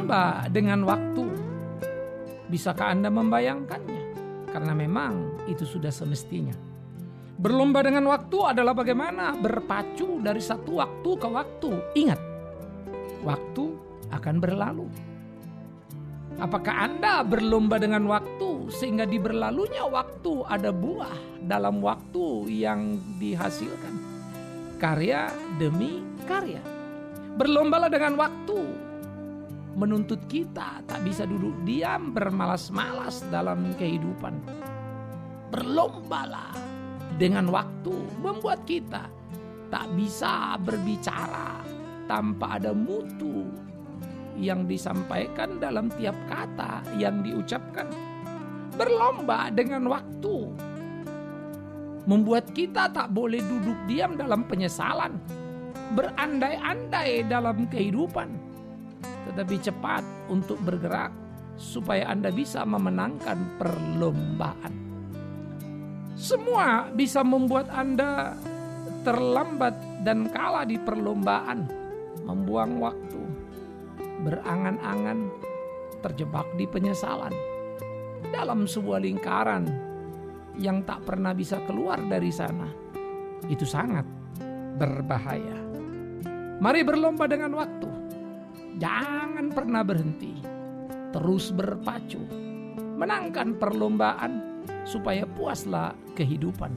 Berlomba dengan waktu. Bisakah Anda membayangkannya? Karena memang itu sudah semestinya. Berlomba dengan waktu adalah bagaimana berpacu dari satu waktu ke waktu. Ingat, waktu akan berlalu. Apakah Anda berlomba dengan waktu sehingga di berlalunya waktu ada buah dalam waktu yang dihasilkan? Karya demi karya. Berlombalah dengan waktu. Menuntut kita tak bisa duduk diam bermalas-malas dalam kehidupan. Berlombalah dengan waktu membuat kita tak bisa berbicara tanpa ada mutu yang disampaikan dalam tiap kata yang diucapkan. Berlomba dengan waktu membuat kita tak boleh duduk diam dalam penyesalan, berandai-andai dalam kehidupan, tetapi cepat untuk bergerak supaya Anda bisa memenangkan perlombaan. Semua bisa membuat Anda terlambat dan kalah di perlombaan, membuang waktu, berangan-angan, terjebak di penyesalan, dalam sebuah lingkaran yang tak pernah bisa keluar dari sana. Itu sangat berbahaya. Mari berlomba dengan waktu. Jangan pernah berhenti. Terus berpacu. Menangkan perlombaan supaya puaslah kehidupan.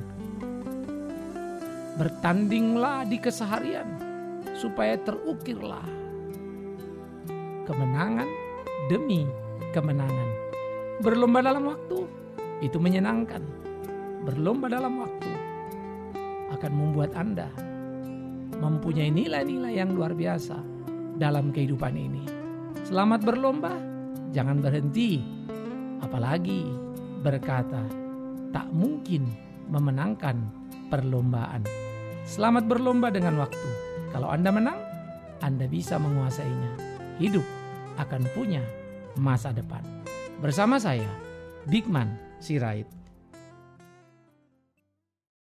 Bertandinglah di keseharian supaya terukirlah kemenangan demi kemenangan. Berlomba dalam waktu itu menyenangkan. Berlomba dalam waktu akan membuat Anda mempunyai nilai-nilai yang luar biasa dalam kehidupan ini. Selamat berlomba, jangan berhenti, apalagi berkata tak mungkin memenangkan perlombaan. Selamat berlomba dengan waktu. Kalau Anda menang, Anda bisa menguasainya. Hidup akan punya masa depan. Bersama saya, Bigman Sirait.